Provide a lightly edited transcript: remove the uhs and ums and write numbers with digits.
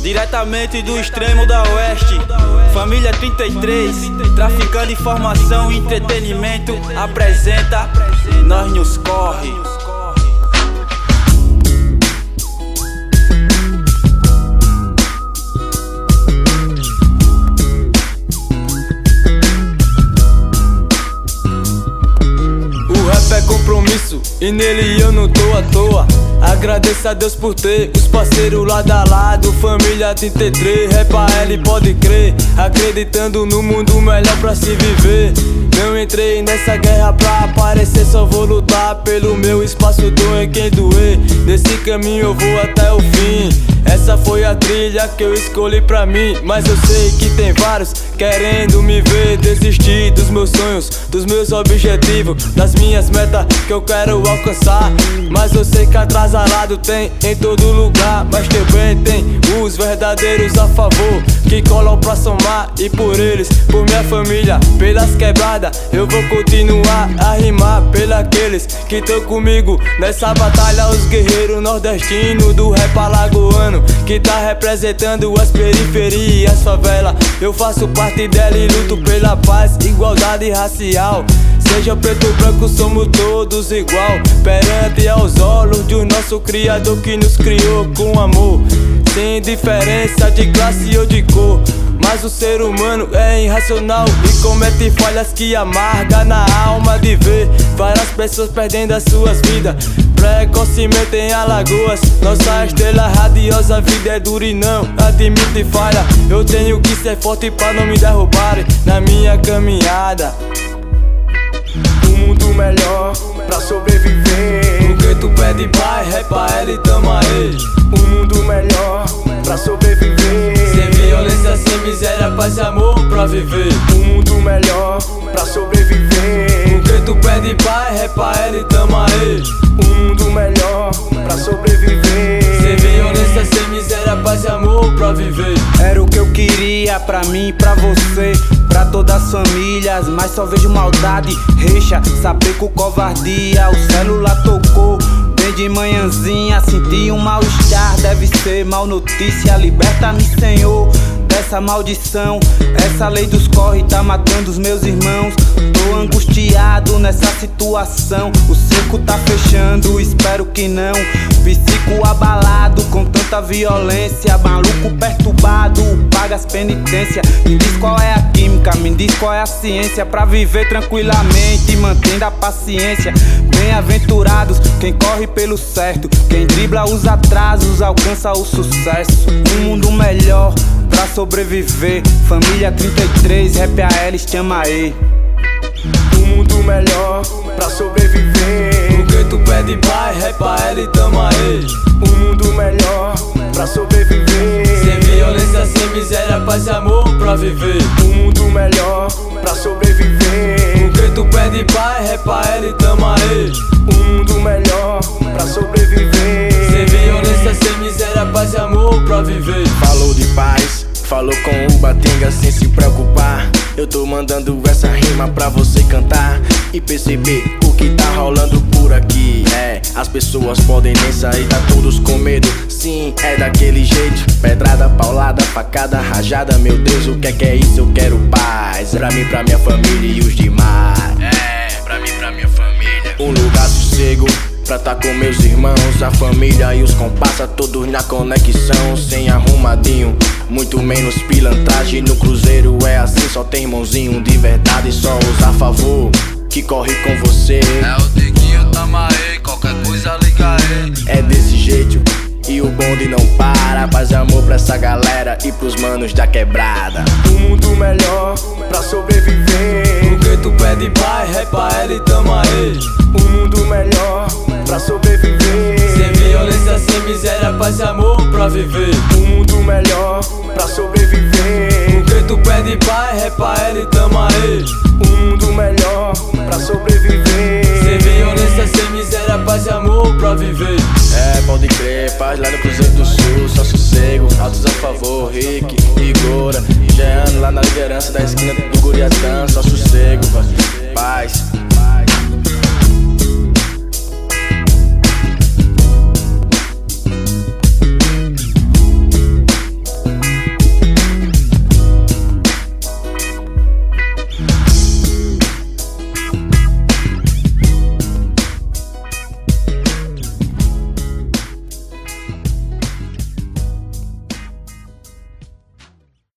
Diretamente do extremo da oeste, família 33, traficando informação e entretenimento, apresenta Nós Nos Corre. O rap é compromisso e nele eu não tô à toa. Agradeço a Deus por ter os parceiros lado a lado. Família 33, Repa L, pode crer. Acreditando no mundo melhor pra se viver. Não entrei nessa guerra pra aparecer, só vou lutar pelo meu espaço, doer quem doer. Nesse caminho eu vou até o fim. Essa foi a trilha que eu escolhi pra mim. Mas eu sei que tem vários querendo me ver desistir dos meus sonhos, dos meus objetivos, das minhas metas que eu quero alcançar. Mas eu sei que atrasado tem em todo lugar, mas também tem os verdadeiros a favor, que colam pra somar. E por eles, por minha família, pelas quebradas, eu vou continuar a rimar pelos que tão comigo nessa batalha. Os guerreiros nordestinos do rap alagoano, que tá representando as periferias, as favelas. Eu faço parte dela e luto pela paz, igualdade racial. Seja preto ou branco, somos todos igual perante aos olhos do nosso Criador, que nos criou com amor, sem diferença de classe ou de cor. Mas o ser humano é irracional e comete falhas que amarga na alma de ver várias pessoas perdendo as suas vidas precocemente em Alagoas. Nossa estrela radiosa, a vida é dura e não admite falha. Eu tenho que ser forte pra não me derrubarem na minha caminhada. Um mundo melhor pra sobreviver. O que tu pede, pai, Repa L, tamo aí. Um mundo melhor pra sobreviver. Sem violência, sem miséria, paz e amor pra viver. Um mundo melhor pra sobreviver. O que tu pede, pai, Repa L, tamo aí. Um mundo melhor pra sobreviver. Sem violência, sem miséria, paz e amor pra viver. Era o que eu queria pra mim, pra você, pra todas as famílias, mas só vejo maldade, reixa, sapeco, covardia. O celular tocou bem de manhãzinha, senti um mal-estar, deve ser mal notícia. Liberta-me, Senhor, dessa maldição. Essa lei dos corre tá matando os meus irmãos. Tô angustiado nessa situação. O cerco tá fechando, espero que não. Psico abalado com tanta violência. Maluco perturbado, paga as penitências. Me diz qual é a química, me diz qual é a ciência pra viver tranquilamente, mantendo a paciência. Bem-aventurados quem corre pelo certo, quem dribla os atrasos alcança o sucesso. Um mundo melhor pra sobreviver. Família 33, Repa L, chama aí. Um mundo melhor pra sobreviver. O que tu pede, pai, Repa L, tamo aí. Um mundo melhor pra sobreviver. Sem violência, sem miséria, paz e amor pra viver. Um mundo melhor pra sobreviver. O que tu pede, pai, Repa L, tamo aí. Um mundo melhor pra sobreviver. Sem violência, sem miséria, paz e amor pra viver. Falou de paz, falou com o Batinga sem se preocupar. Eu tô mandando essa rima pra você cantar e perceber o que tá rolando por aqui. As pessoas podem nem sair, tá todos com medo. Sim, é daquele jeito. Pedrada, paulada, facada, rajada. Meu Deus, o que é isso? Eu quero paz. Pra mim, pra minha família e os demais. Pra mim, pra minha família. Um lugar sossego pra tá com meus irmãos. A família e os compassa, todos na conexão. Sem arrumadinho, muito menos pilantragem. No cruzeiro é assim, só tem irmãozinho de verdade. Só os a favor, que corre com você. É o Diguinho, tamo aí, qualquer coisa liga aí. É desse jeito e o bonde não para. Paz e amor pra essa galera e pros manos da quebrada. Um mundo melhor pra sobreviver. O que tu pede, pai, Repa L, tamo aí. Um mundo melhor pra sobreviver. Sem violência, sem miséria, paz e amor pra viver. Um mundo melhor pra sobreviver. O que tu pede, pai, Repa L, tamo aí. Um mundo melhor pra sobreviver. Sem violência, sem miséria, paz e amor pra viver. Pode crer, paz lá no Cruzeiro do Sul, só sossego, altos a favor, Rick, Igora, Jean lá na liderança da esquina do Guriatã, só sossego, paz.